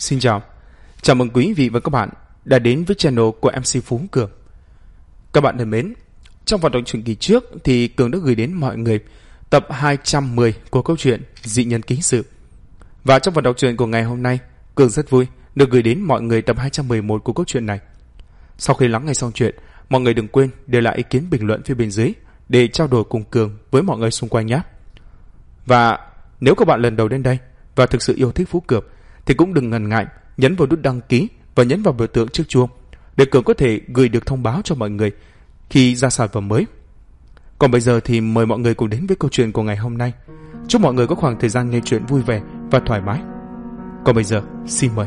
Xin chào, chào mừng quý vị và các bạn đã đến với channel của MC Phú Cường. Các bạn thân mến, trong hoạt động truyện kỳ trước thì Cường đã gửi đến mọi người tập 210 của câu chuyện Dị Nhân Ký Sự. Và trong hoạt động truyện của ngày hôm nay, Cường rất vui được gửi đến mọi người tập 211 của câu chuyện này. Sau khi lắng nghe xong chuyện, mọi người đừng quên để lại ý kiến bình luận phía bên dưới để trao đổi cùng Cường với mọi người xung quanh nhé. Và nếu các bạn lần đầu đến đây và thực sự yêu thích Phú Cường thì cũng đừng ngần ngại nhấn vào nút đăng ký và nhấn vào biểu tượng chiếc chuông để Cường có thể gửi được thông báo cho mọi người khi ra sản phẩm mới. Còn bây giờ thì mời mọi người cùng đến với câu chuyện của ngày hôm nay. Chúc mọi người có khoảng thời gian nghe chuyện vui vẻ và thoải mái. Còn bây giờ, xin mời.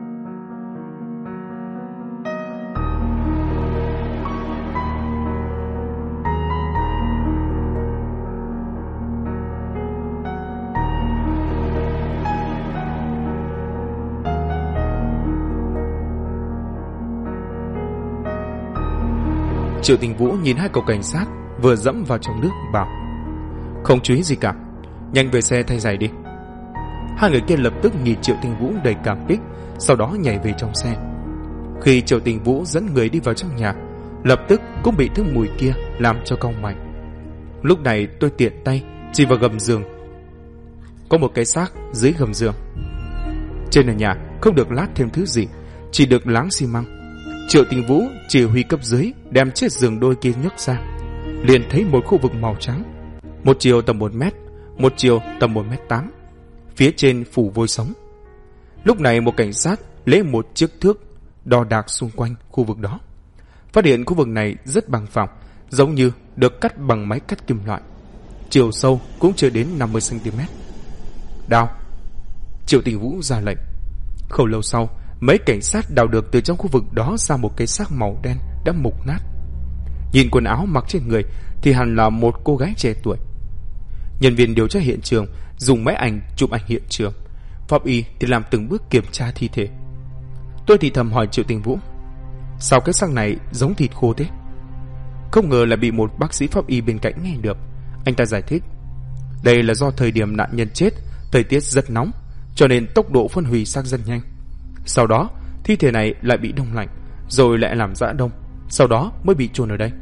Triệu Tình Vũ nhìn hai cậu cảnh sát vừa dẫm vào trong nước bảo: "Không chú ý gì cả, nhanh về xe thay giày đi." Hai người kia lập tức nhìn Triệu Tình Vũ đầy cảm kích, sau đó nhảy về trong xe. Khi Triệu Tình Vũ dẫn người đi vào trong nhà, lập tức cũng bị thứ mùi kia làm cho cau mày. Lúc này tôi tiện tay chỉ vào gầm giường. Có một cái xác dưới gầm giường. Trên nền nhà không được lát thêm thứ gì, chỉ được láng xi măng. Triệu Tình Vũ chỉ huy cấp dưới đem chiếc giường đôi kia nhấc ra, liền thấy một khu vực màu trắng, một chiều tầm 1 mét, một chiều tầm 1m8, phía trên phủ vôi sống. Lúc này một cảnh sát lấy một chiếc thước đo đạc xung quanh khu vực đó, phát hiện khu vực này rất bằng phẳng, giống như được cắt bằng máy cắt kim loại, chiều sâu cũng chưa đến 50 cm. Đào! Triệu Tình Vũ ra lệnh. Không lâu sau, mấy cảnh sát đào được từ trong khu vực đó ra một cái xác màu đen đã mục nát. Nhìn quần áo mặc trên người thì hẳn là một cô gái trẻ tuổi. Nhân viên điều tra hiện trường dùng máy ảnh chụp ảnh hiện trường, pháp y thì làm từng bước kiểm tra thi thể. Tôi thì thầm hỏi Triệu Tình Vũ: "Sao cái xác này giống thịt khô thế?" Không ngờ lại bị một bác sĩ pháp y bên cạnh nghe được. Anh ta giải thích: "Đây là do thời điểm nạn nhân chết, thời tiết rất nóng, cho nên tốc độ phân hủy xác rất nhanh. Sau đó thi thể này lại bị đông lạnh, rồi lại làm giã đông, sau đó mới bị chôn ở đây."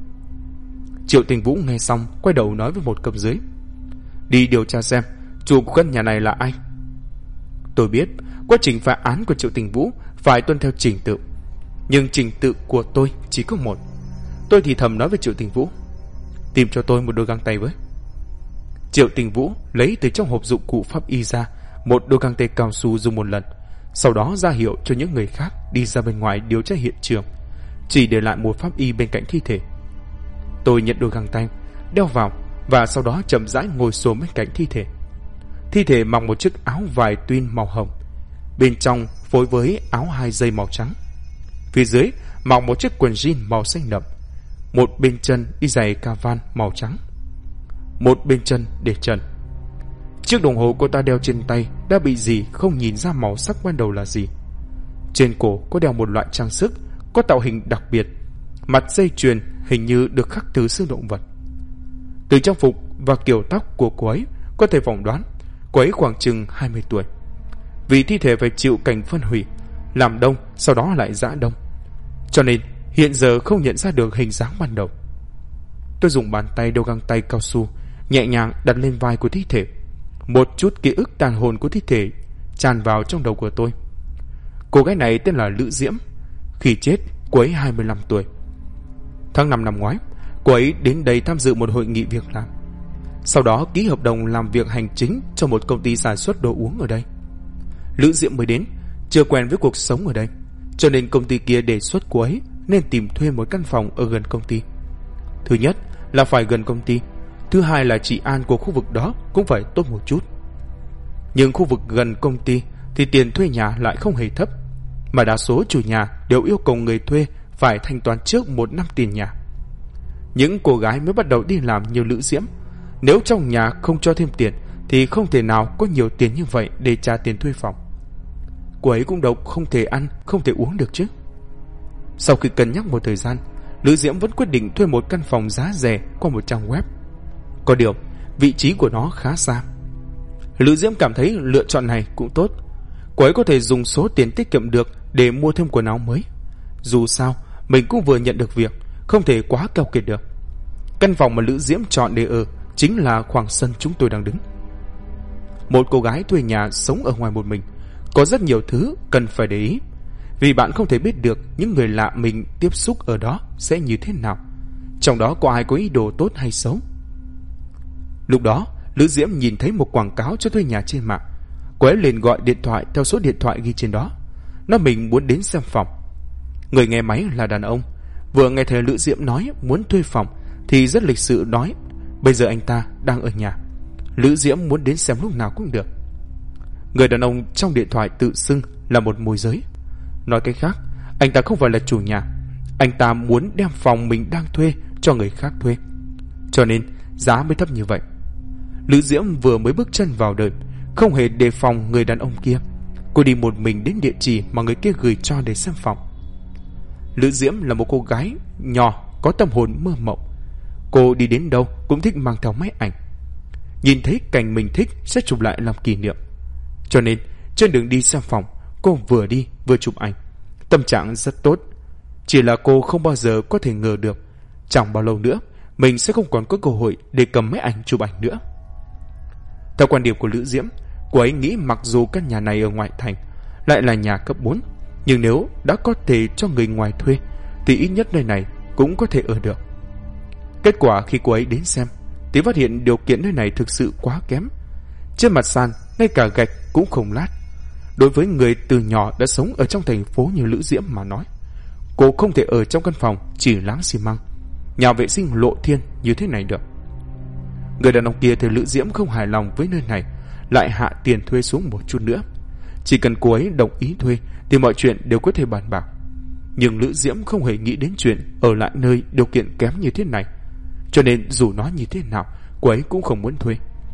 Triệu Tình Vũ nghe xong quay đầu nói với một cấp dưới: "Đi điều tra xem chủ của căn nhà này là ai." Tôi biết quá trình phá án của Triệu Tình Vũ phải tuân theo trình tự, nhưng trình tự của tôi chỉ có một. Tôi thì thầm nói với Triệu Tình Vũ: "Tìm cho tôi một đôi găng tay với." Triệu Tình Vũ lấy từ trong hộp dụng cụ pháp y ra một đôi găng tay cao su dùng một lần, sau đó ra hiệu cho những người khác đi ra bên ngoài điều tra hiện trường, chỉ để lại một pháp y bên cạnh thi thể. Tôi nhận đôi găng tay, đeo vào và sau đó chậm rãi ngồi xổm bên cạnh thi thể. Thi thể mặc một chiếc áo vải twin màu hồng, bên trong phối với áo 2 dây màu trắng. Phía dưới mặc một chiếc quần jean màu xanh đậm, một bên chân đi giày cavan màu trắng, một bên chân để trần. Chiếc đồng hồ cô ta đeo trên tay đã bị rỉ, không nhìn ra màu sắc ban đầu là gì. Trên cổ có đeo một loại trang sức có tạo hình đặc biệt, mặt dây chuyền hình như được khắc từ xương động vật. Từ trang phục và kiểu tóc của cô ấy có thể phỏng đoán cô ấy khoảng chừng 20 tuổi. Vì thi thể phải chịu cảnh phân hủy, làm đông sau đó lại giã đông, cho nên hiện giờ không nhận ra được hình dáng ban đầu. Tôi dùng bàn tay đeo găng tay cao su nhẹ nhàng đặt lên vai của thi thể. Một chút ký ức tàn hồn của thi thể tràn vào trong đầu của tôi. Cô gái này tên là Lữ Diễm. Khi chết, cô ấy 25 tuổi. Tháng 5 năm ngoái, cô ấy đến đây tham dự một hội nghị việc làm, sau đó ký hợp đồng làm việc hành chính cho một công ty sản xuất đồ uống ở đây. Lữ Diễm mới đến, chưa quen với cuộc sống ở đây, cho nên công ty kia đề xuất cô ấy nên tìm thuê một căn phòng ở gần công ty. Thứ nhất là phải gần công ty, thứ hai là trị an của khu vực đó cũng phải tốt một chút. Nhưng khu vực gần công ty thì tiền thuê nhà lại không hề thấp, mà đa số chủ nhà đều yêu cầu người thuê phải thanh toán trước 1 năm tiền nhà. Những cô gái mới bắt đầu đi làm như Lữ Diễm, nếu trong nhà không cho thêm tiền thì không thể nào có nhiều tiền như vậy để trả tiền thuê phòng. Cô ấy cũng đâu không thể ăn, không thể uống được chứ. Sau khi cân nhắc một thời gian, Lữ Diễm vẫn quyết định thuê một căn phòng giá rẻ qua một trang web. Có điều, vị trí của nó khá xa. Lữ Diễm cảm thấy lựa chọn này cũng tốt. cô ấy có thể dùng số tiền tiết kiệm được để mua thêm quần áo mới. Dù sao mình cũng vừa nhận được việc, không thể quá keo kiệt được. Căn phòng mà Lữ Diễm chọn để ở chính là khoảng sân chúng tôi đang đứng. Một cô gái thuê nhà sống ở ngoài một mình, có rất nhiều thứ cần phải để ý, vì bạn không thể biết được những người lạ mình tiếp xúc ở đó sẽ như thế nào, trong đó có ai có ý đồ tốt hay xấu. Lúc đó Lữ Diễm nhìn thấy một quảng cáo cho thuê nhà trên mạng. Cô ấy liền gọi điện thoại theo số điện thoại ghi trên đó, nói mình muốn đến xem phòng. Người nghe máy là đàn ông, vừa nghe thấy Lữ Diễm nói muốn thuê phòng thì rất lịch sự nói bây giờ anh ta đang ở nhà, Lữ Diễm muốn đến xem lúc nào cũng được. Người đàn ông trong điện thoại tự xưng là một môi giới. Nói cách khác, anh ta không phải là chủ nhà, anh ta muốn đem phòng mình đang thuê cho người khác thuê, cho nên giá mới thấp như vậy. Lữ Diễm vừa mới bước chân vào đời, không hề đề phòng người đàn ông kia. Cô đi một mình đến địa chỉ mà người kia gửi cho để xem phòng. Lữ Diễm là một cô gái nhỏ có tâm hồn mơ mộng. Cô đi đến đâu cũng thích mang theo máy ảnh, nhìn thấy cảnh mình thích sẽ chụp lại làm kỷ niệm. Cho nên trên đường đi xem phòng, cô vừa đi vừa chụp ảnh, tâm trạng rất tốt. Chỉ là cô không bao giờ có thể ngờ được chẳng bao lâu nữa mình sẽ không còn có cơ hội để cầm máy ảnh chụp ảnh nữa. Theo quan điểm của Lữ Diễm, cô ấy nghĩ mặc dù căn nhà này ở ngoại thành lại là nhà cấp 4, nhưng nếu đã có thể cho người ngoài thuê thì ít nhất nơi này cũng có thể ở được. Kết quả khi cô ấy đến xem thì phát hiện điều kiện nơi này thực sự quá kém. Trên mặt sàn ngay cả gạch cũng không lát. Đối với người từ nhỏ đã sống ở trong thành phố như Lữ Diễm mà nói, cô không thể ở trong căn phòng chỉ láng xi măng, nhà vệ sinh lộ thiên như thế này được. Người đàn ông kia thấy Lữ Diễm không hài lòng với nơi này, lại hạ tiền thuê xuống một chút nữa. Chỉ cần cô ấy đồng ý thuê thì mọi chuyện đều có thể bàn bạc. Nhưng Lữ Diễm không hề nghĩ đến chuyện ở lại nơi điều kiện kém như thế này, cho nên dù nói như thế nào cô ấy cũng không muốn thuê.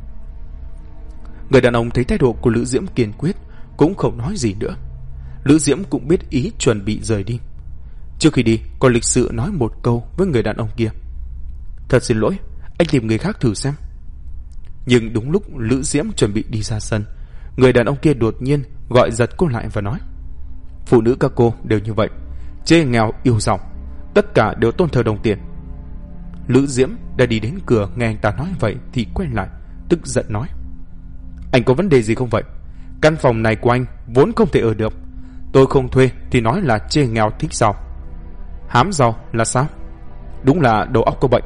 Người đàn ông thấy thái độ của Lữ Diễm kiên quyết cũng không nói gì nữa. Lữ Diễm cũng biết ý chuẩn bị rời đi. Trước khi đi còn lịch sự nói một câu với người đàn ông kia: thật xin lỗi, anh tìm người khác thử xem. Nhưng đúng lúc Lữ Diễm chuẩn bị đi ra sân, người đàn ông kia đột nhiên gọi giật cô lại và nói: phụ nữ các cô đều như vậy, chê nghèo yêu giàu, tất cả đều tôn thờ đồng tiền. Lữ Diễm đã đi đến cửa, nghe anh ta nói vậy thì quay lại tức giận nói: anh có vấn đề gì không vậy? Căn phòng này của anh vốn không thể ở được, tôi không thuê thì nói là chê nghèo thích giàu. Hám giàu là sao? Đúng là đầu óc có bệnh.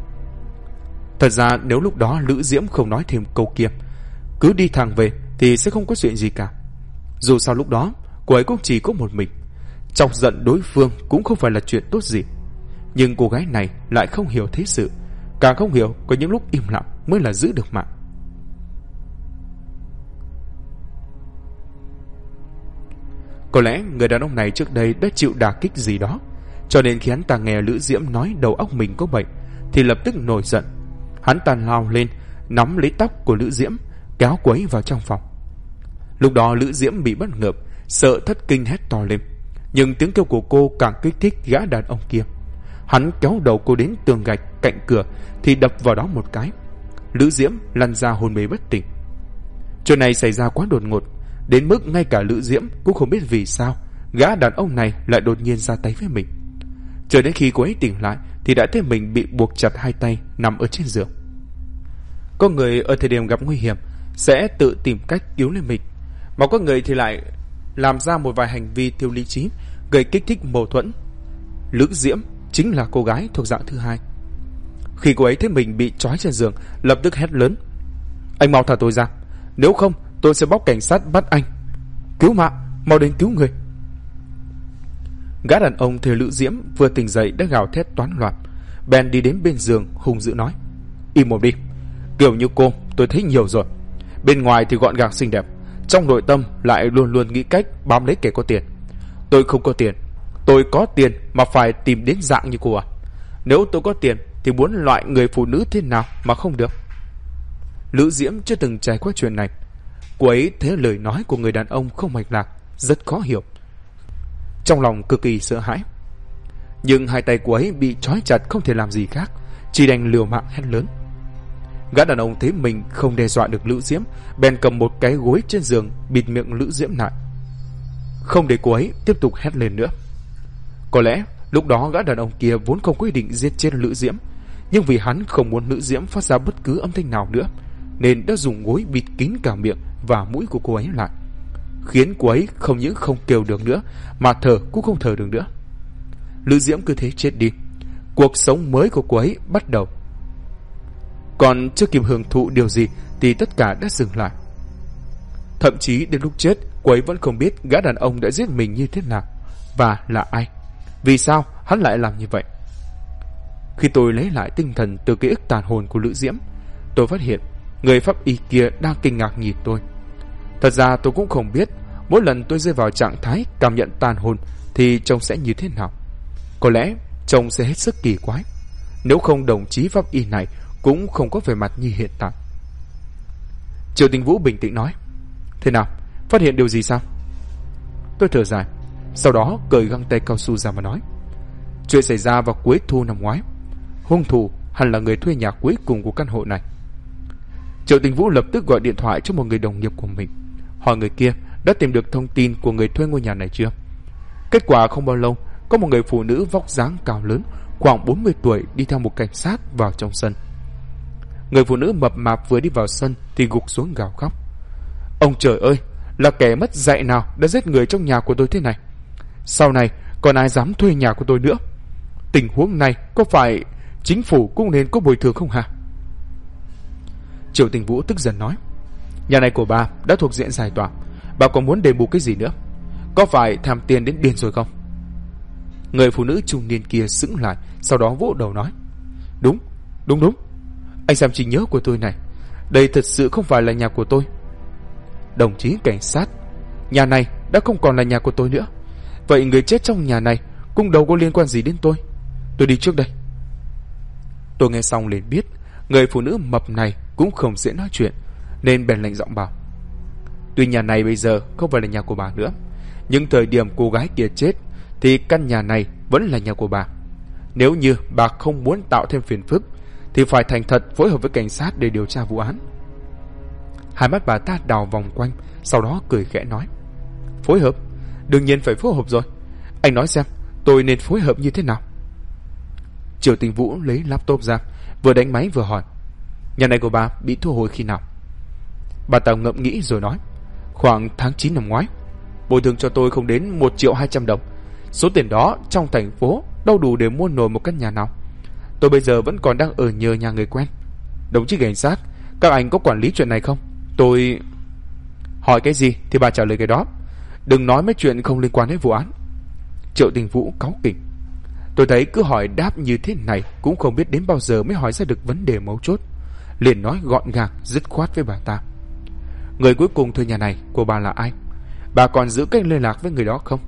Thật ra nếu lúc đó Lữ Diễm không nói thêm câu kia, cứ đi thẳng về thì sẽ không có chuyện gì cả. Dù sao lúc đó cô ấy cũng chỉ có một mình, chọc giận đối phương cũng không phải là chuyện tốt gì. Nhưng cô gái này lại không hiểu thế sự, càng không hiểu có những lúc im lặng mới là giữ được mạng. Có lẽ người đàn ông này trước đây đã chịu đả kích gì đó, cho nên khi hắn ta nghe Lữ Diễm nói đầu óc mình có bệnh thì lập tức nổi giận. Hắn ta lao lên nắm lấy tóc của Lữ Diễm, kéo cô ấy vào trong phòng. Lúc đó Lữ Diễm bị bất ngờ, sợ thất kinh hét to lên, nhưng tiếng kêu của cô càng kích thích gã đàn ông kia. Hắn kéo đầu cô đến tường gạch cạnh cửa thì đập vào đó một cái. Lữ Diễm lăn ra hôn mê bất tỉnh. Chuyện này xảy ra quá đột ngột, đến mức ngay cả Lữ Diễm cũng không biết vì sao gã đàn ông này lại đột nhiên ra tay với mình. Chờ đến khi cô ấy tỉnh lại thì đã thấy mình bị buộc chặt hai tay nằm ở trên giường. Có người ở thời điểm gặp nguy hiểm sẽ tự tìm cách cứu lên mình, mà có người thì lại làm ra một vài hành vi thiếu lý trí, gây kích thích mâu thuẫn. Lữ Diễm chính là cô gái thuộc dạng thứ hai. Khi cô ấy thấy mình bị trói trên giường, lập tức hét lớn: anh mau thả tôi ra, nếu không tôi sẽ báo cảnh sát bắt anh. Cứu mạng, mau đến cứu người. Gã đàn ông thấy Lữ Diễm vừa tỉnh dậy đã gào thét toán loạn, bèn đi đến bên giường hung dữ nói: im mồm đi, kiểu như cô tôi thấy nhiều rồi. Bên ngoài thì gọn gàng xinh đẹp, trong nội tâm lại luôn luôn nghĩ cách bám lấy kẻ có tiền. Tôi không có tiền, tôi có tiền mà phải tìm đến dạng như cô à? Nếu tôi có tiền thì muốn loại người phụ nữ thế nào mà không được? Lữ Diễm chưa từng trải qua chuyện này. Cô ấy thấy lời nói của người đàn ông không mạch lạc, rất khó hiểu, trong lòng cực kỳ sợ hãi. Nhưng hai tay cô ấy bị trói chặt không thể làm gì khác, chỉ đành liều mạng hét lớn. Gã đàn ông thấy mình không đe dọa được Lữ Diễm, bèn cầm một cái gối trên giường bịt miệng Lữ Diễm lại. không để cô ấy tiếp tục hét lên nữa. Có lẽ lúc đó gã đàn ông kia vốn không có ý định giết chết Lữ Diễm, nhưng vì hắn không muốn Lữ Diễm phát ra bất cứ âm thanh nào nữa, nên đã dùng gối bịt kín cả miệng và mũi của cô ấy lại, khiến cô ấy không những không kêu được nữa, mà thở cũng không thở được nữa. Lữ Diễm cứ thế chết đi. Cuộc sống mới của cô ấy bắt đầu. Còn chưa kịp hưởng thụ điều gì thì tất cả đã dừng lại. Thậm chí đến lúc chết, cô ấy vẫn không biết gã đàn ông đã giết mình như thế nào và là ai. Vì sao hắn lại làm như vậy? Khi tôi lấy lại tinh thần từ ký ức tàn hồn của Lữ Diễm, tôi phát hiện người pháp y kia đang kinh ngạc nhìn tôi. Thật ra tôi cũng không biết mỗi lần tôi rơi vào trạng thái cảm nhận tàn hồn thì trông sẽ như thế nào. Có lẽ trông sẽ hết sức kỳ quái. Nếu không, đồng chí pháp y này cũng không có vẻ mặt như hiện tại. Triệu Tinh Vũ bình tĩnh nói: Thế nào, phát hiện điều gì sao? Tôi thở dài, sau đó cởi găng tay cao su ra mà nói: Chuyện xảy ra vào cuối thu năm ngoái. Hung thủ hẳn là người thuê nhà cuối cùng của căn hộ này. Triệu Tinh Vũ lập tức gọi điện thoại cho một người đồng nghiệp của mình, hỏi người kia đã tìm được thông tin của người thuê ngôi nhà này chưa. Kết quả không bao lâu, có một người phụ nữ vóc dáng cao lớn, khoảng 40 tuổi đi theo một cảnh sát vào trong sân. Người phụ nữ mập mạp vừa đi vào sân thì gục xuống gào khóc: Ông trời ơi, là kẻ mất dạy nào đã giết người trong nhà của tôi thế này? Sau này còn ai dám thuê nhà của tôi nữa? Tình huống này có phải chính phủ cũng nên có bồi thường không hả? Triệu Tinh Vũ tức giận nói: Nhà này của bà đã thuộc diện giải tỏa, bà còn muốn đền bù cái gì nữa? Có phải tham tiền đến điên rồi không? Người phụ nữ trung niên kia sững lại, sau đó vỗ đầu nói: Đúng. Anh xem trí nhớ của tôi này, đây thật sự không phải là nhà của tôi. Đồng chí cảnh sát, nhà này đã không còn là nhà của tôi nữa. Vậy người chết trong nhà này cũng đâu có liên quan gì đến tôi. Tôi đi trước đây. Tôi nghe xong liền biết người phụ nữ mập này cũng không dễ nói chuyện, nên bèn lạnh giọng bảo: Tuy nhà này bây giờ không phải là nhà của bà nữa, nhưng thời điểm cô gái kia chết thì căn nhà này vẫn là nhà của bà. Nếu như bà không muốn tạo thêm phiền phức thì phải thành thật phối hợp với cảnh sát để điều tra vụ án. Hai mắt bà ta đảo vòng quanh, sau đó cười khẽ nói: Phối hợp? Đương nhiên phải phối hợp rồi. Anh nói xem tôi nên phối hợp như thế nào? Triệu Tinh Vũ lấy laptop ra, vừa đánh máy vừa hỏi: Nhà này của bà bị thu hồi khi nào? Bà ta ngẫm nghĩ rồi nói: Khoảng tháng 9 năm ngoái. Bồi thường cho tôi không đến 1.200.000 đồng. Số tiền đó trong thành phố đâu đủ để mua nổi một căn nhà nào. Tôi bây giờ vẫn còn đang ở nhờ nhà người quen. Đồng chí cảnh sát, các anh có quản lý chuyện này không? Tôi... Hỏi cái gì thì bà trả lời cái đó. Đừng nói mấy chuyện không liên quan đến vụ án. Triệu Tinh Vũ cáu kỉnh: Tôi thấy cứ hỏi đáp như thế này cũng không biết đến bao giờ mới hỏi ra được vấn đề mấu chốt. Liền nói gọn gàng dứt khoát với bà ta: Người cuối cùng thuê nhà này của bà là ai? Bà còn giữ cách liên lạc với người đó không?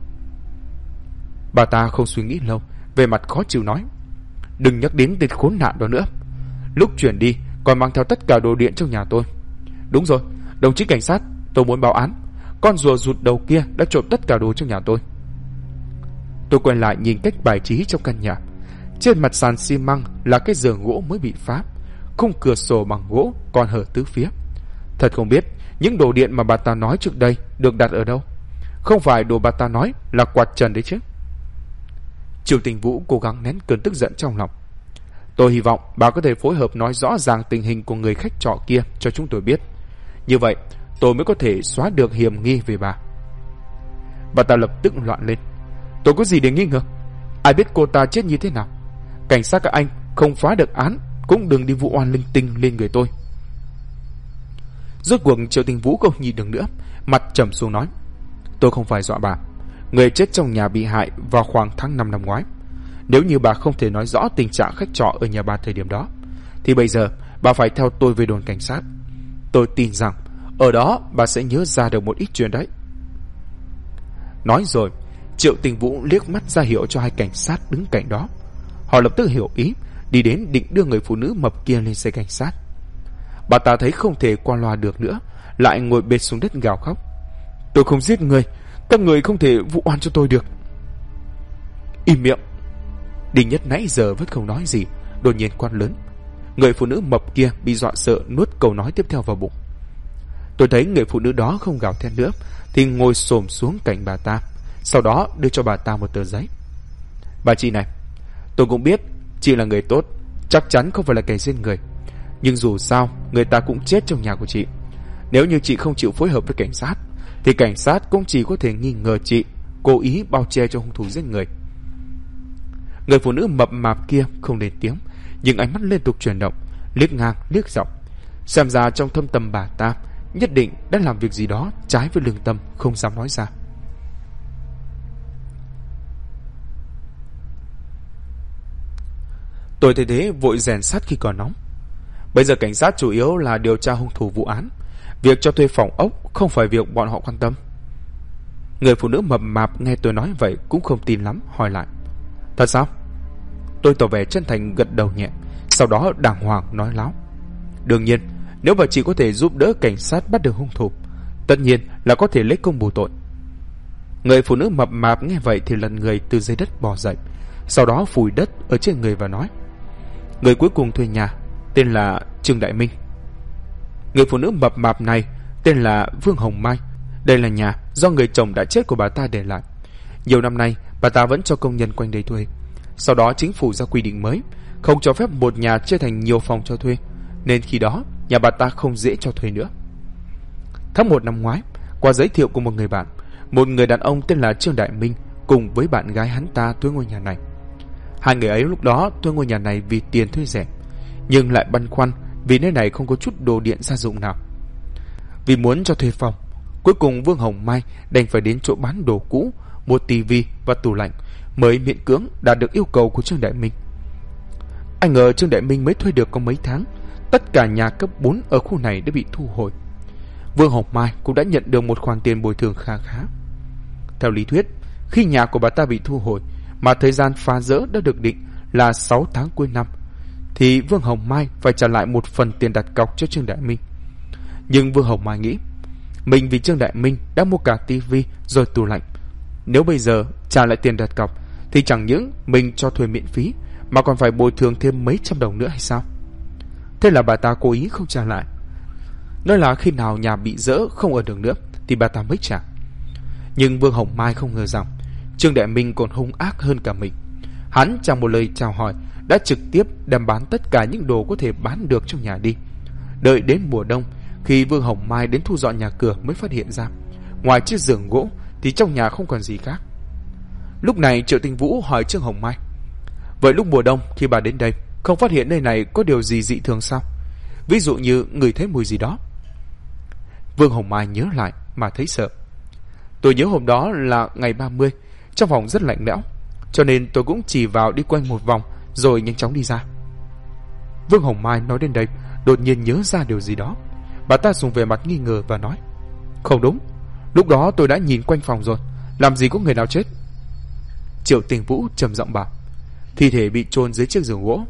Bà ta không suy nghĩ lâu, về mặt khó chịu nói: Đừng nhắc đến tên khốn nạn đó nữa. Lúc chuyển đi còn mang theo tất cả đồ điện trong nhà tôi. Đúng rồi, đồng chí cảnh sát, tôi muốn báo án. Con rùa rụt đầu kia đã trộm tất cả đồ trong nhà tôi. Tôi quay lại nhìn cách bài trí trong căn nhà. Trên mặt sàn xi măng là cái giường gỗ mới bị phá, khung cửa sổ bằng gỗ còn hở tứ phía. Thật không biết những đồ điện mà bà ta nói trước đây được đặt ở đâu. Không phải đồ bà ta nói là quạt trần đấy chứ. Triệu Tinh Vũ cố gắng nén cơn tức giận trong lòng. Tôi hy vọng bà có thể phối hợp nói rõ ràng tình hình của người khách trọ kia cho chúng tôi biết. Như vậy tôi mới có thể xóa được hiểm nghi về bà. Bà ta lập tức loạn lên: Tôi có gì để nghi ngờ? Ai biết cô ta chết như thế nào? Cảnh sát các anh không phá được án cũng đừng đi vụ oan linh tinh lên người tôi. Rốt cuộc Triệu Tinh Vũ không nhịn được nữa, mặt trầm xuống nói: Tôi không phải dọa bà. Người chết trong nhà bị hại vào khoảng tháng 5 năm ngoái. Nếu như bà không thể nói rõ tình trạng khách trọ ở nhà bà thời điểm đó, thì bây giờ bà phải theo tôi về đồn cảnh sát. Tôi tin rằng ở đó bà sẽ nhớ ra được một ít chuyện đấy. Nói rồi, Triệu Tinh Vũ liếc mắt ra hiệu cho hai cảnh sát đứng cạnh đó. Họ lập tức hiểu ý, đi đến định đưa người phụ nữ mập kia lên xe cảnh sát. Bà ta thấy không thể qua loa được nữa, lại ngồi bệt xuống đất gào khóc: Tôi không giết người, các người không thể vụ oan cho tôi được. Im miệng! Đinh Nhất nãy giờ vẫn không nói gì, đột nhiên quát lớn. Người phụ nữ mập kia bị dọa sợ nuốt câu nói tiếp theo vào bụng. Tôi thấy người phụ nữ đó không gào thét nữa thì ngồi xổm xuống cạnh bà ta, sau đó đưa cho bà ta một tờ giấy. Bà chị này, tôi cũng biết chị là người tốt, chắc chắn không phải là kẻ giết người, nhưng dù sao người ta cũng chết trong nhà của chị. Nếu như chị không chịu phối hợp với cảnh sát thì cảnh sát cũng chỉ có thể nghi ngờ chị cố ý bao che cho hung thủ giết người. Người phụ nữ mập mạp kia không lên tiếng, nhưng ánh mắt liên tục chuyển động, liếc ngang liếc dọc. Xem ra trong thâm tâm bà ta nhất định đã làm việc gì đó trái với lương tâm, không dám nói ra. Tôi thấy thế vội rèn sắt khi còn nóng. Bây giờ cảnh sát chủ yếu là điều tra hung thủ vụ án, việc cho thuê phòng ốc không phải việc bọn họ quan tâm. Người phụ nữ mập mạp nghe tôi nói vậy cũng không tin lắm, hỏi lại: Thật sao? Tôi tỏ vẻ chân thành gật đầu nhẹ, sau đó đàng hoàng nói láo: Đương nhiên, nếu bà chị có thể giúp đỡ cảnh sát bắt được hung thủ, tất nhiên là có thể lấy công bù tội. Người phụ nữ mập mạp nghe vậy thì lật người từ dưới đất bò dậy, sau đó phủi đất ở trên người và nói: Người cuối cùng thuê nhà tên là Trương Đại Minh. Người phụ nữ mập mạp này tên là Vương Hồng Mai. Đây là nhà do người chồng đã chết của bà ta để lại. Nhiều năm nay bà ta vẫn cho công nhân quanh đây thuê. Sau đó chính phủ ra quy định mới, không cho phép một nhà chia thành nhiều phòng cho thuê, nên khi đó nhà bà ta không dễ cho thuê nữa. Tháng 1 năm ngoái, qua giới thiệu của một người bạn, một người đàn ông tên là Trương Đại Minh cùng với bạn gái hắn ta thuê ngôi nhà này. Hai người ấy lúc đó thuê ngôi nhà này vì tiền thuê rẻ, nhưng lại băn khoăn vì nơi này không có chút đồ điện gia dụng nào. Vì muốn cho thuê phòng, cuối cùng Vương Hồng Mai đành phải đến chỗ bán đồ cũ, mua tivi và tủ lạnh mới miễn cưỡng đạt được yêu cầu của Trương Đại Minh. Anh ngờ Trương Đại Minh mới thuê được có mấy tháng, tất cả nhà cấp 4 ở khu này đã bị thu hồi. Vương Hồng Mai cũng đã nhận được một khoản tiền bồi thường khá khá. Theo lý thuyết, khi nhà của bà ta bị thu hồi mà thời gian phá rỡ đã được định là 6 tháng cuối năm, thì Vương Hồng Mai phải trả lại một phần tiền đặt cọc cho Trương Đại Minh. Nhưng Vương Hồng Mai nghĩ, mình vì Trương Đại Minh đã mua cả tivi rồi tủ lạnh, nếu bây giờ trả lại tiền đặt cọc thì chẳng những mình cho thuê miễn phí mà còn phải bồi thường thêm mấy trăm đồng nữa hay sao? Thế là bà ta cố ý không trả lại, nói là khi nào nhà bị dỡ không ở được nữa thì bà ta mới trả. Nhưng Vương Hồng Mai không ngờ rằng Trương Đại Minh còn hung ác hơn cả mình. Hắn chẳng một lời chào hỏi đã trực tiếp đem bán tất cả những đồ có thể bán được trong nhà đi. Đợi đến mùa đông, khi Vương Hồng Mai đến thu dọn nhà cửa mới phát hiện ra, ngoài chiếc giường gỗ thì trong nhà không còn gì khác. Lúc này Triệu Tinh Vũ hỏi Trương Hồng Mai: Vậy lúc mùa đông khi bà đến đây, không phát hiện nơi này có điều gì dị thường sao? Ví dụ như ngửi thấy mùi gì đó. Vương Hồng Mai nhớ lại mà thấy sợ. Tôi nhớ hôm đó là ngày 30, trong phòng rất lạnh lẽo, cho nên tôi cũng chỉ vào đi quanh một vòng rồi nhanh chóng đi ra. Vương Hồng Mai nói đến đây đột nhiên nhớ ra điều gì đó. Bà ta dùng vẻ mặt nghi ngờ và nói: Không đúng, lúc đó tôi đã nhìn quanh phòng rồi, làm gì có người nào chết. Triệu Tinh Vũ trầm giọng bảo: Thi thể bị chôn dưới chiếc giường gỗ.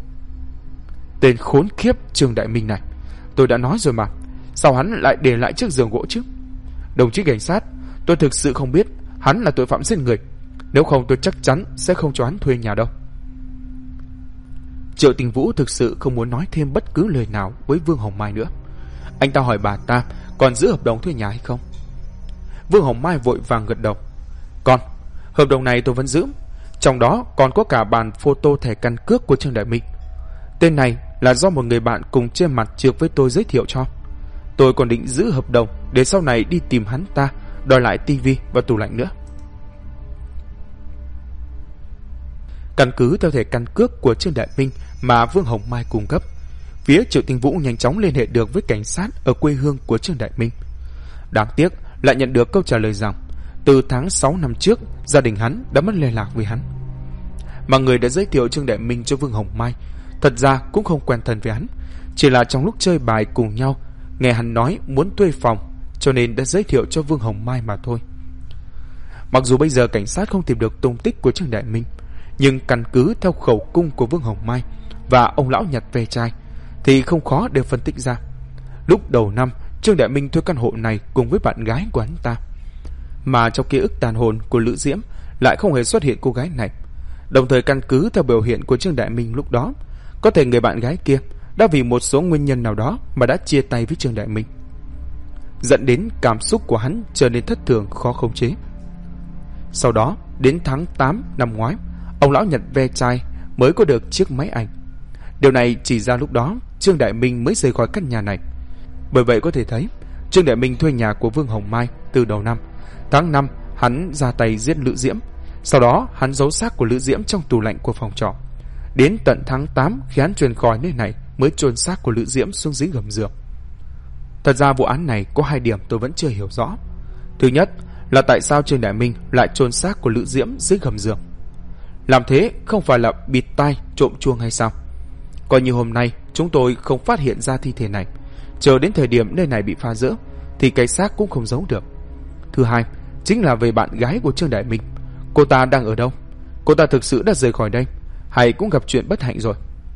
Tên khốn khiếp Trương Đại Minh này, tôi đã nói rồi mà, sao hắn lại để lại chiếc giường gỗ chứ? Đồng chí cảnh sát, tôi thực sự không biết hắn là tội phạm giết người, nếu không tôi chắc chắn sẽ không cho hắn thuê nhà đâu. Triệu Tinh Vũ thực sự không muốn nói thêm bất cứ lời nào với Vương Hồng Mai nữa. Anh ta hỏi bà ta còn giữ hợp đồng thuê nhà hay không. Vương Hồng Mai vội vàng gật đầu: Còn, hợp đồng này tôi vẫn giữ, trong đó còn có cả bản photo thẻ căn cước của Trương Đại Minh. Tên này là do một người bạn cùng trên mặt trược với tôi giới thiệu cho. Tôi còn định giữ hợp đồng để sau này đi tìm hắn ta đòi lại tivi và tủ lạnh nữa. Căn cứ theo thẻ căn cước của Trương Đại Minh mà Vương Hồng Mai cung cấp, phía Triệu Tinh Vũ nhanh chóng liên hệ được với cảnh sát ở quê hương của Trương Đại Minh. Đáng tiếc lại nhận được câu trả lời rằng từ tháng 6 năm trước gia đình hắn đã mất liên lạc với hắn. Mà người đã giới thiệu Trương Đại Minh cho Vương Hồng Mai thật ra cũng không quen thân với hắn, chỉ là trong lúc chơi bài cùng nhau nghe hắn nói muốn thuê phòng, cho nên đã giới thiệu cho Vương Hồng Mai mà thôi. Mặc dù bây giờ cảnh sát không tìm được tung tích của Trương Đại Minh, nhưng căn cứ theo khẩu cung của Vương Hồng Mai và ông lão nhặt ve chai thì không khó để phân tích ra. Lúc đầu năm, Trương Đại Minh thuê căn hộ này cùng với bạn gái của hắn ta, mà trong ký ức tàn hồn của Lữ Diễm lại không hề xuất hiện cô gái này. Đồng thời căn cứ theo biểu hiện của Trương Đại Minh lúc đó, có thể người bạn gái kia đã vì một số nguyên nhân nào đó mà đã chia tay với Trương Đại Minh. dẫn đến cảm xúc của hắn trở nên thất thường khó khống chế. Sau đó, đến tháng 8 năm ngoái, ông lão nhận ve chai mới có được chiếc máy ảnh. Điều này chỉ ra lúc đó Trương Đại Minh mới rời khỏi căn nhà này. Bởi vậy có thể thấy Trương Đại Minh thuê nhà của Vương Hồng Mai từ đầu năm. Tháng 5 hắn ra tay giết Lữ Diễm. Sau đó hắn giấu xác của Lữ Diễm trong tủ lạnh của phòng trọ. Đến tận tháng 8 khi hắn truyền khỏi nơi này mới chôn xác của Lữ Diễm xuống dưới gầm giường. Thật ra vụ án này có 2 điểm tôi vẫn chưa hiểu rõ. Thứ nhất là tại sao Trương Đại Minh lại chôn xác của Lữ Diễm dưới gầm giường. Làm thế không phải là bịt tai trộm chuông hay sao? Coi như hôm nay chúng tôi không phát hiện ra thi thể này, chờ đến thời điểm nơi này bị phá rỡ thì cái xác cũng không giấu được. Thứ hai chính là về bạn gái của Trương Đại Minh. Cô ta đang ở đâu? Cô ta thực sự đã rời khỏi đây hay cũng gặp chuyện bất hạnh rồi?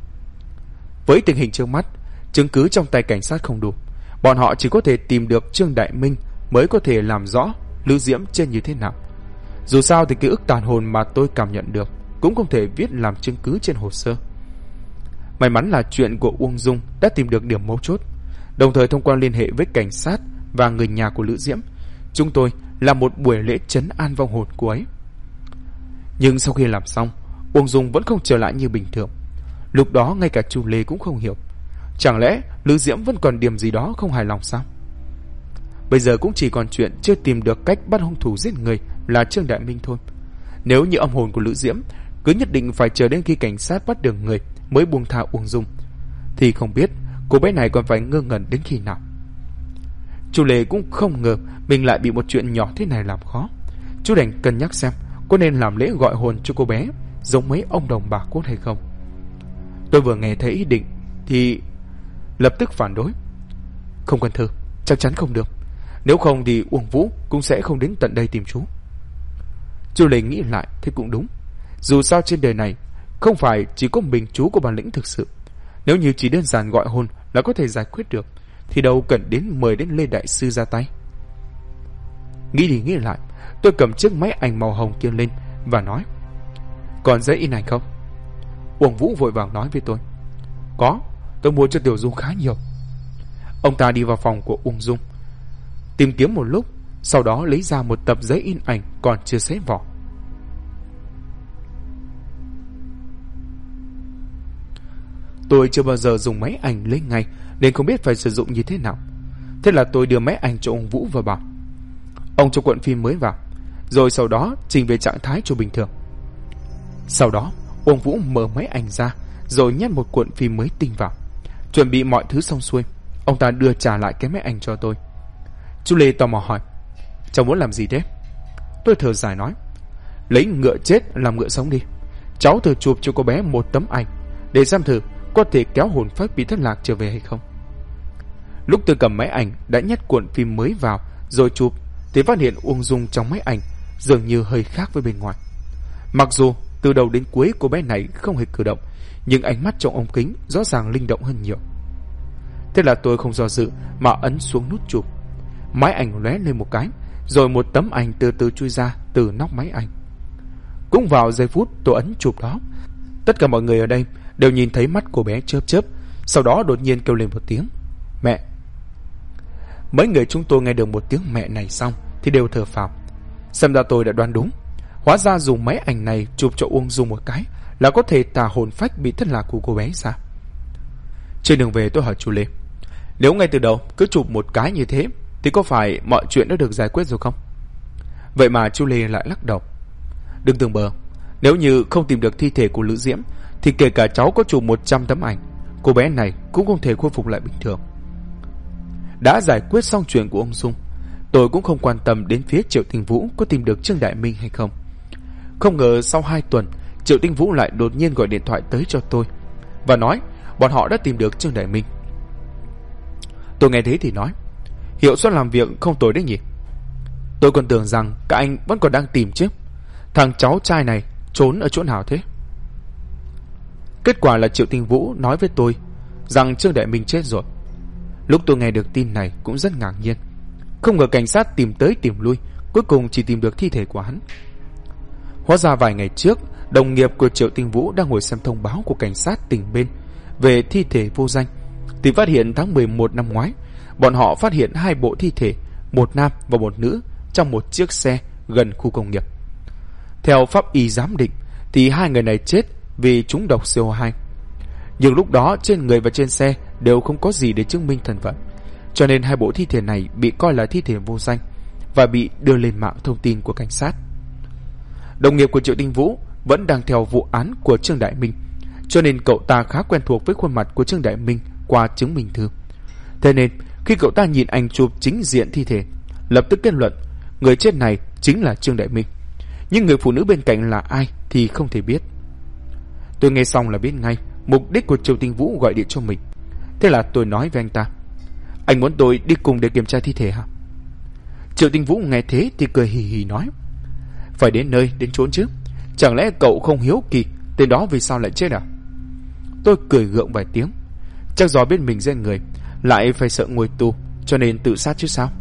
Với tình hình trước mắt, chứng cứ trong tay cảnh sát không đủ. Bọn họ chỉ có thể tìm được Trương Đại Minh mới có thể làm rõ Lữ Diễm trên như thế nào. Dù sao thì ký ức tàn hồn mà tôi cảm nhận được cũng không thể viết làm chứng cứ trên hồ sơ. May mắn là chuyện của Uông Dung đã tìm được điểm mấu chốt. Đồng thời thông qua liên hệ với cảnh sát và người nhà của Lữ Diễm, chúng tôi làm một buổi lễ trấn an vong hồn cô ấy. Nhưng sau khi làm xong, Uông Dung vẫn không trở lại như bình thường. Lúc đó ngay cả Chu Lê cũng không hiểu. Chẳng lẽ Lữ Diễm vẫn còn điểm gì đó không hài lòng sao? Bây giờ cũng chỉ còn chuyện chưa tìm được cách bắt hung thủ giết người là Trương Đại Minh thôi. Nếu như âm hồn của Lữ Diễm cứ nhất định phải chờ đến khi cảnh sát bắt được người mới buông tha Uông Dung, thì không biết cô bé này còn phải ngơ ngẩn đến khi nào. Chu Lê cũng không ngờ mình lại bị một chuyện nhỏ thế này làm khó. Chú đành cân nhắc xem có nên làm lễ gọi hồn cho cô bé giống mấy ông đồng bà cốt hay không. Tôi vừa nghe thấy ý định thì lập tức phản đối. Không cần thử, chắc chắn không được. Nếu không thì Uông Vũ cũng sẽ không đến tận đây tìm chú. Chu Lê nghĩ lại thì cũng đúng. Dù sao trên đời này không phải chỉ có mình chú có bản lĩnh thực sự. Nếu như chỉ đơn giản gọi hồn là có thể giải quyết được thì đâu cần đến mời đến Lê Đại Sư ra tay. Nghĩ đi nghĩ lại, tôi cầm chiếc máy ảnh màu hồng kia lên và nói: Còn giấy in ảnh không? Uông Vũ vội vàng nói với tôi: Có, tôi mua cho Tiểu Dung khá nhiều. Ông ta đi vào phòng của Uông Dung, tìm kiếm một lúc, sau đó lấy ra một tập giấy in ảnh còn chưa xé vỏ. Tôi chưa bao giờ dùng máy ảnh lấy ngay nên không biết phải sử dụng như thế nào. Thế là tôi đưa máy ảnh cho ông Vũ và bảo: Ông cho cuộn phim mới vào, rồi sau đó chỉnh về trạng thái cho bình thường. Sau đó ông Vũ mở máy ảnh ra rồi nhét một cuộn phim mới tinh vào. Chuẩn bị mọi thứ xong xuôi, ông ta đưa trả lại cái máy ảnh cho tôi. Chú Lê tò mò hỏi: Cháu muốn làm gì thế? Tôi thở dài nói: Lấy ngựa chết làm ngựa sống đi. Cháu thử chụp cho cô bé một tấm ảnh để xem thử có thể kéo hồn phách bị thất lạc trở về hay không. Lúc tôi cầm máy ảnh đã nhét cuộn phim mới vào rồi chụp thì phát hiện Uông Dung trong máy ảnh dường như hơi khác với bên ngoài. Mặc dù từ đầu đến cuối cô bé này không hề cử động, nhưng ánh mắt trong ống kính rõ ràng linh động hơn nhiều. Thế là tôi không do dự mà ấn xuống nút chụp. Máy ảnh lóe lên một cái, rồi một tấm ảnh từ từ chui ra từ nóc máy ảnh. Cũng vào giây phút tôi ấn chụp đó, tất cả mọi người ở đây đều nhìn thấy mắt cô bé chớp chớp, sau đó đột nhiên kêu lên một tiếng: Mẹ! Mấy người chúng tôi nghe được một tiếng mẹ này xong thì đều thở phào. Xem ra tôi đã đoán đúng. Hóa ra dùng máy ảnh này chụp cho Uông Dung một cái là có thể tả hồn phách bị thất lạc của cô bé ra. Trên đường về tôi hỏi chú Lê: Nếu ngay từ đầu cứ chụp một cái như thế thì có phải mọi chuyện đã được giải quyết rồi không? Vậy mà chú Lê lại lắc đầu: Đừng tưởng bờ. Nếu như không tìm được thi thể của Lữ Diễm thì kể cả cháu có chụp 100 tấm ảnh, cô bé này cũng không thể khôi phục lại bình thường. Đã giải quyết xong chuyện của ông Dung, tôi cũng không quan tâm đến phía Triệu Tinh Vũ có tìm được Trương Đại Minh hay không. Không ngờ sau 2 tuần, Triệu Tinh Vũ lại đột nhiên gọi điện thoại tới cho tôi và nói bọn họ đã tìm được Trương Đại Minh. Tôi nghe thế thì nói: Hiệu suất làm việc không tồi đấy nhỉ. Tôi còn tưởng rằng các anh vẫn còn đang tìm chứ. Thằng cháu trai này trốn ở chỗ nào thế? Kết quả là Triệu Tinh Vũ nói với tôi rằng Trương Đại Minh chết rồi. Lúc tôi nghe được tin này cũng rất ngạc nhiên. Không ngờ cảnh sát tìm tới tìm lui, cuối cùng chỉ tìm được thi thể của hắn. Hóa ra vài ngày trước, đồng nghiệp của Triệu Tinh Vũ đang ngồi xem thông báo của cảnh sát tỉnh bên về thi thể vô danh, thì phát hiện tháng 11 năm ngoái, bọn họ phát hiện 2 bộ thi thể, một nam và một nữ, trong một chiếc xe gần khu công nghiệp. Theo pháp y giám định thì 2 người này chết vì trúng độc CO2. Nhưng lúc đó trên người và trên xe đều không có gì để chứng minh thân phận, cho nên 2 bộ thi thể này bị coi là thi thể vô danh và bị đưa lên mạng thông tin của cảnh sát. Đồng nghiệp của Triệu Tinh Vũ vẫn đang theo vụ án của Trương Đại Minh, cho nên cậu ta khá quen thuộc với khuôn mặt của Trương Đại Minh qua chứng minh thư. Thế nên khi cậu ta nhìn ảnh chụp chính diện thi thể, lập tức kết luận người chết này chính là Trương Đại Minh. Nhưng người phụ nữ bên cạnh là ai thì không thể biết. Tôi nghe xong là biết ngay mục đích của Triệu Tinh Vũ gọi điện cho mình. Thế là tôi nói với anh ta: anh muốn tôi đi cùng để kiểm tra thi thể hả? Triệu Tinh Vũ nghe thế thì cười hì hì nói: phải đến nơi đến chốn chứ, chẳng lẽ cậu không hiếu kỳ tên đó vì sao lại chết à? Tôi cười gượng vài tiếng. Chắc do biết mình giết người lại phải sợ ngồi tù, cho nên tự sát chứ sao.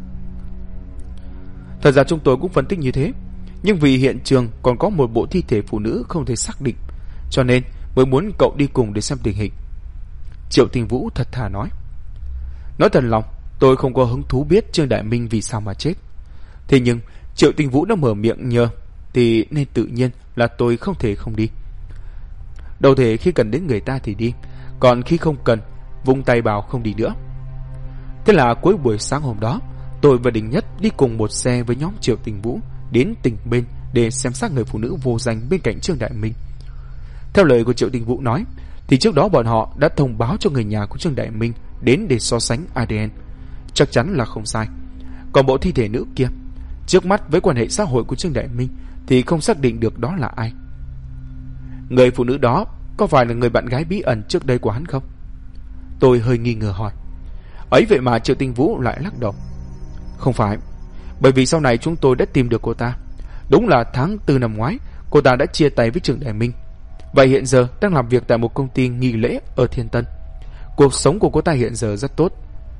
Thật ra chúng tôi cũng phân tích như thế, nhưng vì hiện trường còn có một bộ thi thể phụ nữ không thể xác định, cho nên mới muốn cậu đi cùng để xem tình hình. Triệu Tinh Vũ thật thà nói: nói thật lòng, tôi không có hứng thú biết Trương Đại Minh vì sao mà chết. Thế nhưng Triệu Tinh Vũ đã mở miệng nhờ thì nên tự nhiên là tôi không thể không đi. Đâu thể khi cần đến người ta thì đi, còn khi không cần vung tay bảo không đi nữa. Thế là cuối buổi sáng hôm đó, tôi và Đình Nhất đi cùng một xe với nhóm Triệu Tinh Vũ đến tỉnh bên để xem xác người phụ nữ vô danh bên cạnh Trương Đại Minh. Theo lời của Triệu Tinh Vũ nói thì trước đó bọn họ đã thông báo cho người nhà của Trương Đại Minh đến để so sánh ADN. Chắc chắn là không sai. Còn bộ thi thể nữ kia, trước mắt với quan hệ xã hội của Trương Đại Minh thì không xác định được đó là ai. Người phụ nữ đó có phải là người bạn gái bí ẩn trước đây của hắn không? Tôi hơi nghi ngờ hỏi. Ấy vậy mà Triệu Tinh Vũ lại lắc đầu: không phải, bởi vì sau này chúng tôi đã tìm được cô ta. Đúng là tháng 4 năm ngoái cô ta đã chia tay với Trương Đại Minh, và hiện giờ đang làm việc tại một công ty nghi lễ ở Thiên Tân. Cuộc sống của cô ta hiện giờ rất tốt.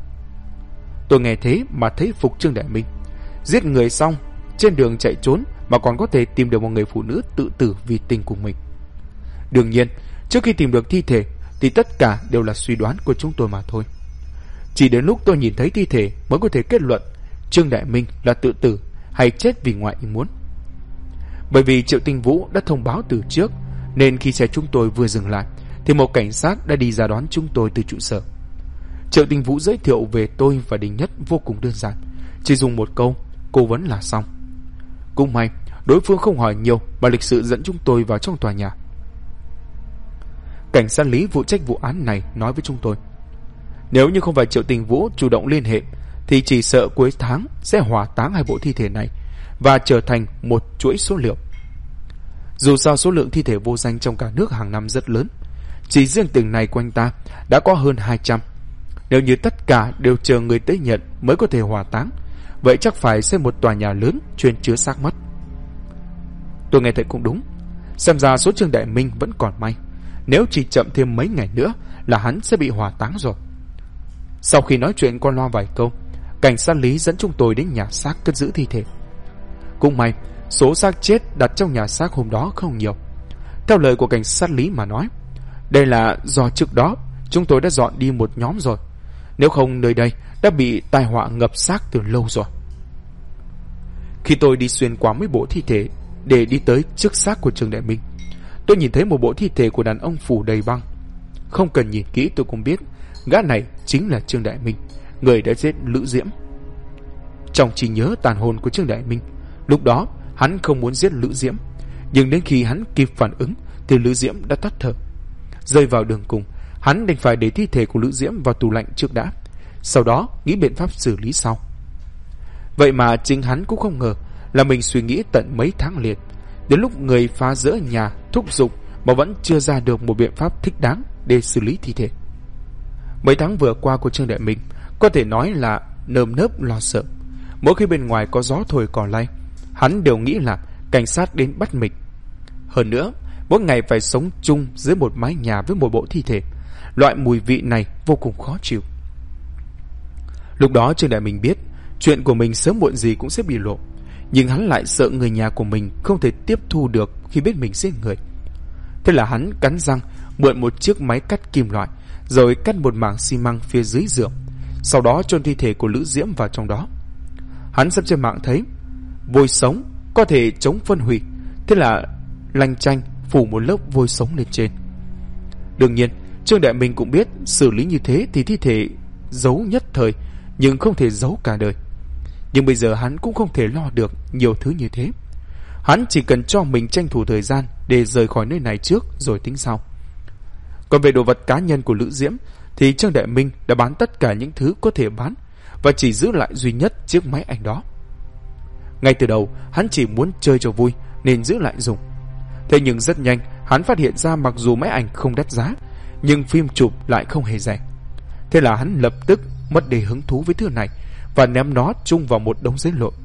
Tôi nghe thế mà thấy phục Trương Đại Minh. Giết người xong, trên đường chạy trốn mà còn có thể tìm được một người phụ nữ tự tử vì tình của mình. Đương nhiên, trước khi tìm được thi thể thì tất cả đều là suy đoán của chúng tôi mà thôi. Chỉ đến lúc tôi nhìn thấy thi thể mới có thể kết luận Trương Đại Minh là tự tử hay chết vì ngoại ý muốn. Bởi vì Triệu Tinh Vũ đã thông báo từ trước, nên khi xe chúng tôi vừa dừng lại thì một cảnh sát đã đi ra đón chúng tôi từ trụ sở. Triệu Tinh Vũ giới thiệu về tôi và Đình Nhất vô cùng đơn giản, chỉ dùng một câu cố vấn là xong. Cũng may đối phương không hỏi nhiều mà lịch sự dẫn chúng tôi vào trong tòa nhà. Cảnh sát Lý phụ trách vụ án này nói với chúng tôi: nếu như không phải Triệu Tinh Vũ chủ động liên hệ thì chỉ sợ cuối tháng sẽ hỏa táng 2 bộ thi thể này và trở thành một chuỗi số liệu. Dù sao số lượng thi thể vô danh trong cả nước hàng năm rất lớn, chỉ riêng tỉnh này của anh ta đã có hơn 200. Nếu như tất cả đều chờ người tới nhận mới có thể hỏa táng, vậy chắc phải xây một tòa nhà lớn chuyên chứa xác mất. Tôi nghe thấy cũng đúng. Xem ra số Trương Đại Minh vẫn còn may. Nếu chỉ chậm thêm mấy ngày nữa là hắn sẽ bị hỏa táng rồi. Sau khi nói chuyện qua loa vài câu, cảnh sát Lý dẫn chúng tôi đến nhà xác cất giữ thi thể. Cũng may số xác chết đặt trong nhà xác hôm đó không nhiều. Theo lời của cảnh sát Lý mà nói, đây là do trước đó chúng tôi đã dọn đi một nhóm rồi. Nếu không nơi đây đã bị tai họa ngập xác từ lâu rồi. Khi tôi đi xuyên qua mấy bộ thi thể để đi tới trước xác của Trương Đại Minh, tôi nhìn thấy một bộ thi thể của đàn ông phủ đầy băng. Không cần nhìn kỹ tôi cũng biết gã này chính là Trương Đại Minh, người đã giết Lữ Diễm. Trong trí nhớ tàn hồn của Trương Đại Minh, lúc đó hắn không muốn giết Lữ Diễm, nhưng đến khi hắn kịp phản ứng thì Lữ Diễm đã tắt thở. Rơi vào đường cùng, hắn đành phải để thi thể của Lữ Diễm vào tủ lạnh trước đã, sau đó nghĩ biện pháp xử lý sau. Vậy mà chính hắn cũng không ngờ là mình suy nghĩ tận mấy tháng liền, đến lúc người phá rỡ nhà thúc giục mà vẫn chưa ra được một biện pháp thích đáng để xử lý thi thể. Mấy tháng vừa qua của Trương Đại Minh có thể nói là nơm nớp lo sợ. Mỗi khi bên ngoài có gió thổi cỏ lay, hắn đều nghĩ là cảnh sát đến bắt mình. Hơn nữa, mỗi ngày phải sống chung dưới một mái nhà với một bộ thi thể, loại mùi vị này vô cùng khó chịu. Lúc đó Trương Đại Minh biết chuyện của mình sớm muộn gì cũng sẽ bị lộ, nhưng hắn lại sợ người nhà của mình không thể tiếp thu được khi biết mình giết người. Thế là hắn cắn răng mượn một chiếc máy cắt kim loại, rồi cắt một mảng xi măng phía dưới giường, sau đó chôn thi thể của Lữ Diễm vào trong đó. Hắn xem trên mạng thấy vôi sống có thể chống phân hủy, thế là lanh chanh phủ một lớp vôi sống lên trên. Đương nhiên Trương Đại Minh cũng biết xử lý như thế thì thi thể giấu nhất thời, nhưng không thể giấu cả đời. Nhưng bây giờ hắn cũng không thể lo được nhiều thứ như thế. Hắn chỉ cần cho mình tranh thủ thời gian để rời khỏi nơi này trước rồi tính sau. Còn về đồ vật cá nhân của Lữ Diễm thì Trương Đại Minh đã bán tất cả những thứ có thể bán và chỉ giữ lại duy nhất chiếc máy ảnh đó. Ngay từ đầu hắn chỉ muốn chơi cho vui nên giữ lại dùng. Thế nhưng rất nhanh hắn phát hiện ra mặc dù máy ảnh không đắt giá nhưng phim chụp lại không hề rẻ. Thế là hắn lập tức mất đi hứng thú với thứ này và ném nó chung vào một đống giấy lộn.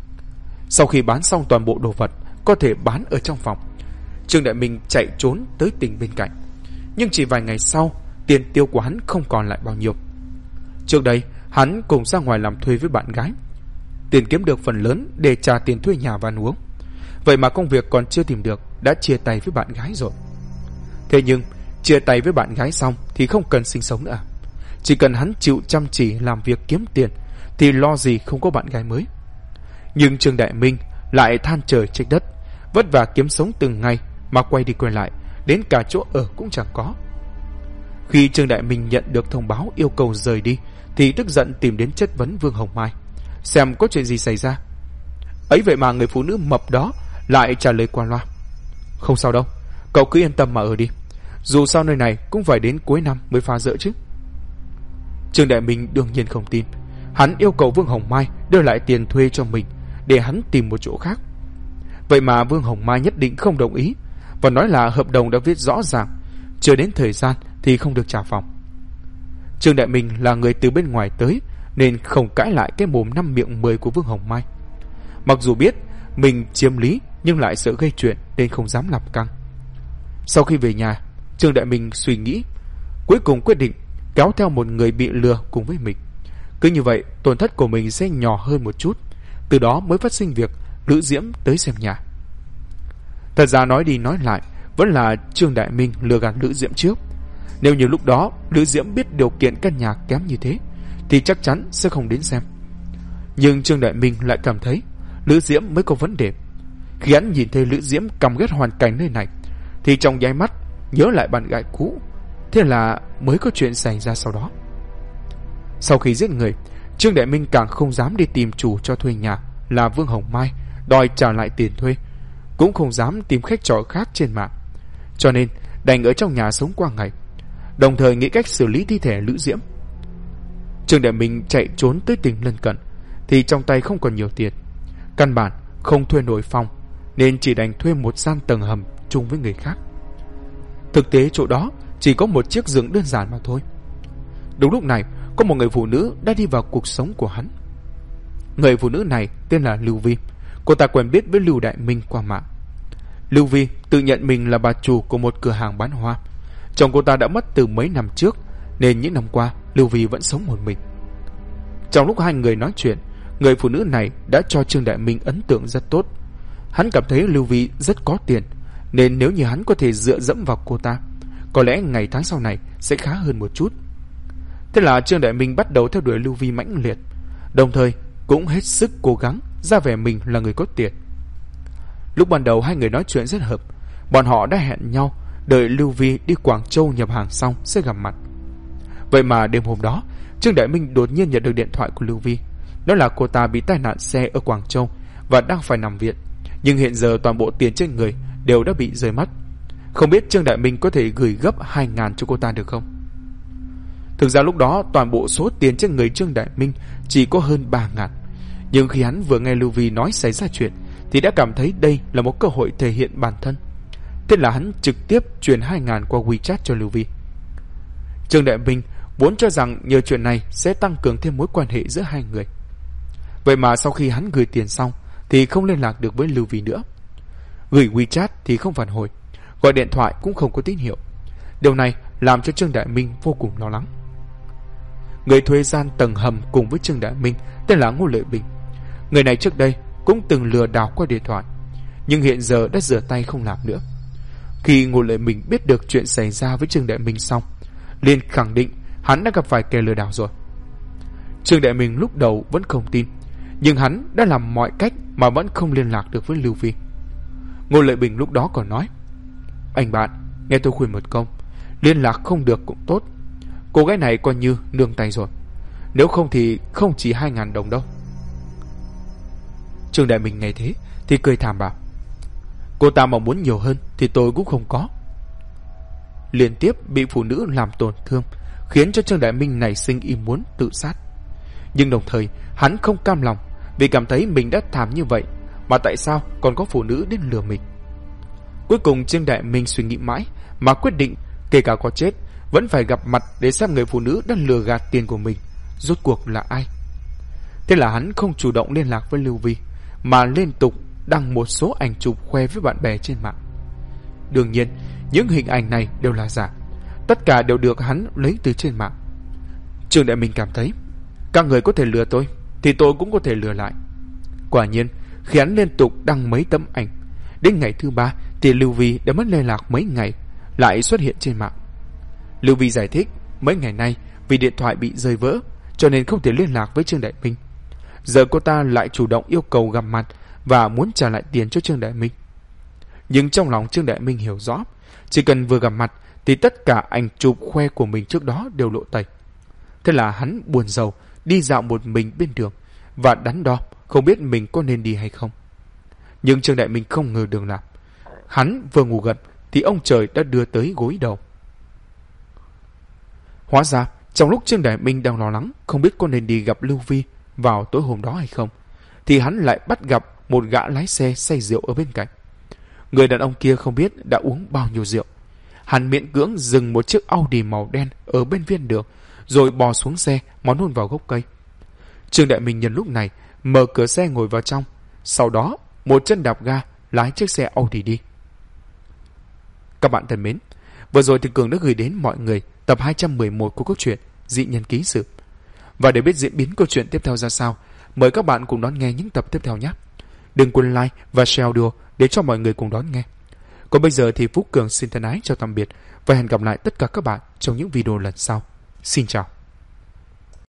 Sau khi bán xong toàn bộ đồ vật có thể bán ở trong phòng, Trương Đại Minh chạy trốn tới tỉnh bên cạnh. Nhưng chỉ vài ngày sau, tiền tiêu của hắn không còn lại bao nhiêu. Trước đây hắn cùng ra ngoài làm thuê với bạn gái, tiền kiếm được phần lớn để trả tiền thuê nhà và ăn uống. Vậy mà công việc còn chưa tìm được đã chia tay với bạn gái rồi. Thế nhưng chia tay với bạn gái xong thì không cần sinh sống nữa. Chỉ cần hắn chịu chăm chỉ làm việc kiếm tiền thì lo gì không có bạn gái mới. Nhưng Trương Đại Minh lại than trời trách đất, vất vả kiếm sống từng ngày mà quay đi quay lại, đến cả chỗ ở cũng chẳng có. Khi Trương Đại Minh nhận được thông báo yêu cầu rời đi thì tức giận tìm đến chất vấn Vương Hồng Mai, xem có chuyện gì xảy ra. Ấy vậy mà người phụ nữ mập đó lại trả lời qua loa: "Không sao đâu, cậu cứ yên tâm mà ở đi. Dù sao nơi này cũng phải đến cuối năm mới phá dỡ chứ." Trương Đại Minh đương nhiên không tin. Hắn yêu cầu Vương Hồng Mai đưa lại tiền thuê cho mình để hắn tìm một chỗ khác. Vậy mà Vương Hồng Mai nhất định không đồng ý và nói là hợp đồng đã viết rõ ràng, chưa đến thời gian thì không được trả phòng. Trương Đại Minh là người từ bên ngoài tới nên không cãi lại cái mồm 5 miệng 10 của Vương Hồng Mai. Mặc dù biết mình chiếm lý nhưng lại sợ gây chuyện nên không dám làm căng. Sau khi về nhà, Trương Đại Minh suy nghĩ, cuối cùng quyết định kéo theo một người bị lừa cùng với mình. Cứ như vậy tổn thất của mình sẽ nhỏ hơn một chút. Từ đó mới phát sinh việc Lữ Diễm tới xem nhà. Thật ra nói đi nói lại vẫn là Trương Đại Minh lừa gạt Lữ Diễm trước. Nếu như lúc đó Lữ Diễm biết điều kiện căn nhà kém như thế thì chắc chắn sẽ không đến xem. Nhưng Trương Đại Minh lại cảm thấy Lữ Diễm mới có vấn đề. Khi hắn nhìn thấy Lữ Diễm căm ghét hoàn cảnh nơi này thì trong nháy mắt nhớ lại bạn gái cũ. Thế là mới có chuyện xảy ra sau đó. Sau khi giết người, Trương Đại Minh càng không dám đi tìm chủ cho thuê nhà là Vương Hồng Mai đòi trả lại tiền thuê, cũng không dám tìm khách trọ khác trên mạng, cho nên đành ở trong nhà sống qua ngày, đồng thời nghĩ cách xử lý thi thể Lữ Diễm. Trương Đại Minh chạy trốn tới tỉnh lân cận thì trong tay không còn nhiều tiền, căn bản không thuê nổi phòng nên chỉ đành thuê một gian tầng hầm chung với người khác. Thực tế chỗ đó chỉ có một chiếc giường đơn giản mà thôi. Đúng lúc này có một người phụ nữ đã đi vào cuộc sống của hắn. Người phụ nữ này tên là Lưu Vi. Cô ta quen biết với Lưu Đại Minh qua mạng. Lưu Vi tự nhận mình là bà chủ của một cửa hàng bán hoa. Chồng cô ta đã mất từ mấy năm trước nên những năm qua Lưu Vi vẫn sống một mình. Trong lúc hai người nói chuyện, người phụ nữ này đã cho Trương Đại Minh ấn tượng rất tốt. Hắn cảm thấy Lưu Vi rất có tiền, nên nếu như hắn có thể dựa dẫm vào cô ta, có lẽ ngày tháng sau này sẽ khá hơn một chút. Thế là Trương Đại Minh bắt đầu theo đuổi Lưu Vi mãnh liệt, đồng thời cũng hết sức cố gắng ra vẻ mình là người có tiền. Lúc ban đầu hai người nói chuyện rất hợp. Bọn họ đã hẹn nhau đợi Lưu Vi đi Quảng Châu nhập hàng xong sẽ gặp mặt. Vậy mà đêm hôm đó, Trương Đại Minh đột nhiên nhận được điện thoại của Lưu Vi. Nói là cô ta bị tai nạn xe ở Quảng Châu và đang phải nằm viện, nhưng hiện giờ toàn bộ tiền trên người đều đã bị rơi mất. Không biết Trương Đại Minh có thể gửi gấp 2.000 cho cô ta được không? Thực ra lúc đó toàn bộ số tiền trên người Trương Đại Minh chỉ có hơn 3.000. Nhưng khi hắn vừa nghe Lưu Vi nói xảy ra chuyện thì đã cảm thấy đây là một cơ hội thể hiện bản thân. Thế là hắn trực tiếp chuyển 2.000 qua WeChat cho Lưu Vi. Trương Đại Minh vốn cho rằng nhờ chuyện này sẽ tăng cường thêm mối quan hệ giữa hai người. Vậy mà sau khi hắn gửi tiền xong thì không liên lạc được với Lưu Vi nữa. Gửi WeChat thì không phản hồi, gọi điện thoại cũng không có tín hiệu. Điều này làm cho Trương Đại Minh vô cùng lo lắng. Người thuê gian tầng hầm cùng với Trương Đại Minh tên là Ngô Lợi Bình. Người này trước đây cũng từng lừa đảo qua điện thoại, nhưng hiện giờ đã rửa tay không làm nữa. Khi Ngô Lợi Bình biết được chuyện xảy ra với Trương Đại Minh xong, liền khẳng định hắn đã gặp phải kẻ lừa đảo rồi. Trương Đại Minh lúc đầu vẫn không tin, nhưng hắn đã làm mọi cách mà vẫn không liên lạc được với Lưu Vi. Ngô Lợi Bình lúc đó còn nói: "Anh bạn, nghe tôi khuyên một câu, liên lạc không được cũng tốt. Cô gái này coi như nương tay rồi. Nếu không thì không chỉ 2.000 đồng đâu." Trương Đại Minh nghe thế thì cười thảm bảo: "Cô ta mà muốn nhiều hơn thì tôi cũng không có." Liên tiếp bị phụ nữ làm tổn thương khiến cho Trương Đại Minh nảy sinh ý muốn tự sát. Nhưng đồng thời hắn không cam lòng, vì cảm thấy mình đã thảm như vậy mà tại sao còn có phụ nữ đến lừa mình. Cuối cùng Trương Đại Minh suy nghĩ mãi mà quyết định kể cả có chết vẫn phải gặp mặt để xem người phụ nữ đã lừa gạt tiền của mình rốt cuộc là ai. Thế là hắn không chủ động liên lạc với Lưu Vi mà liên tục đăng một số ảnh chụp khoe với bạn bè trên mạng. Đương nhiên những hình ảnh này đều là giả, tất cả đều được hắn lấy từ trên mạng. Trương Đại Minh cảm thấy các người có thể lừa tôi thì tôi cũng có thể lừa lại. Quả nhiên khi hắn liên tục đăng mấy tấm ảnh, đến ngày thứ 3 thì Lưu Vi đã mất liên lạc mấy ngày lại xuất hiện trên mạng. Lưu Vi giải thích mấy ngày nay vì điện thoại bị rơi vỡ cho nên không thể liên lạc với Trương Đại Minh. Giờ cô ta lại chủ động yêu cầu gặp mặt và muốn trả lại tiền cho Trương Đại Minh. Nhưng trong lòng Trương Đại Minh hiểu rõ, chỉ cần vừa gặp mặt thì tất cả ảnh chụp khoe của mình trước đó đều lộ tẩy. Thế là hắn buồn rầu đi dạo một mình bên đường và đắn đo không biết mình có nên đi hay không. Nhưng Trương Đại Minh không ngờ đường lạc. Hắn vừa ngủ gật thì ông trời đã đưa tới gối đầu. Hóa ra trong lúc Trương Đại Minh đang lo lắng không biết có nên đi gặp Lưu Vi vào tối hôm đó hay không, thì hắn lại bắt gặp một gã lái xe say rượu ở bên cạnh. Người đàn ông kia không biết đã uống bao nhiêu rượu. Hắn miễn cưỡng dừng một chiếc Audi màu đen ở bên ven đường rồi bò xuống xe món hôn vào gốc cây. Trương Đại Minh nhân lúc này mở cửa xe ngồi vào trong, sau đó một chân đạp ga lái chiếc xe Audi đi. Các bạn thân mến, vừa rồi thì Cường đã gửi đến mọi người tập 211 của câu chuyện Dị Nhân Ký Sự. Và để biết diễn biến câu chuyện tiếp theo ra sao, mời các bạn cùng đón nghe những tập tiếp theo nhé. Đừng quên like và share audio để cho mọi người cùng đón nghe. Còn bây giờ thì Phúc Cường xin thân ái chào tạm biệt và hẹn gặp lại tất cả các bạn trong những video lần sau. Xin chào.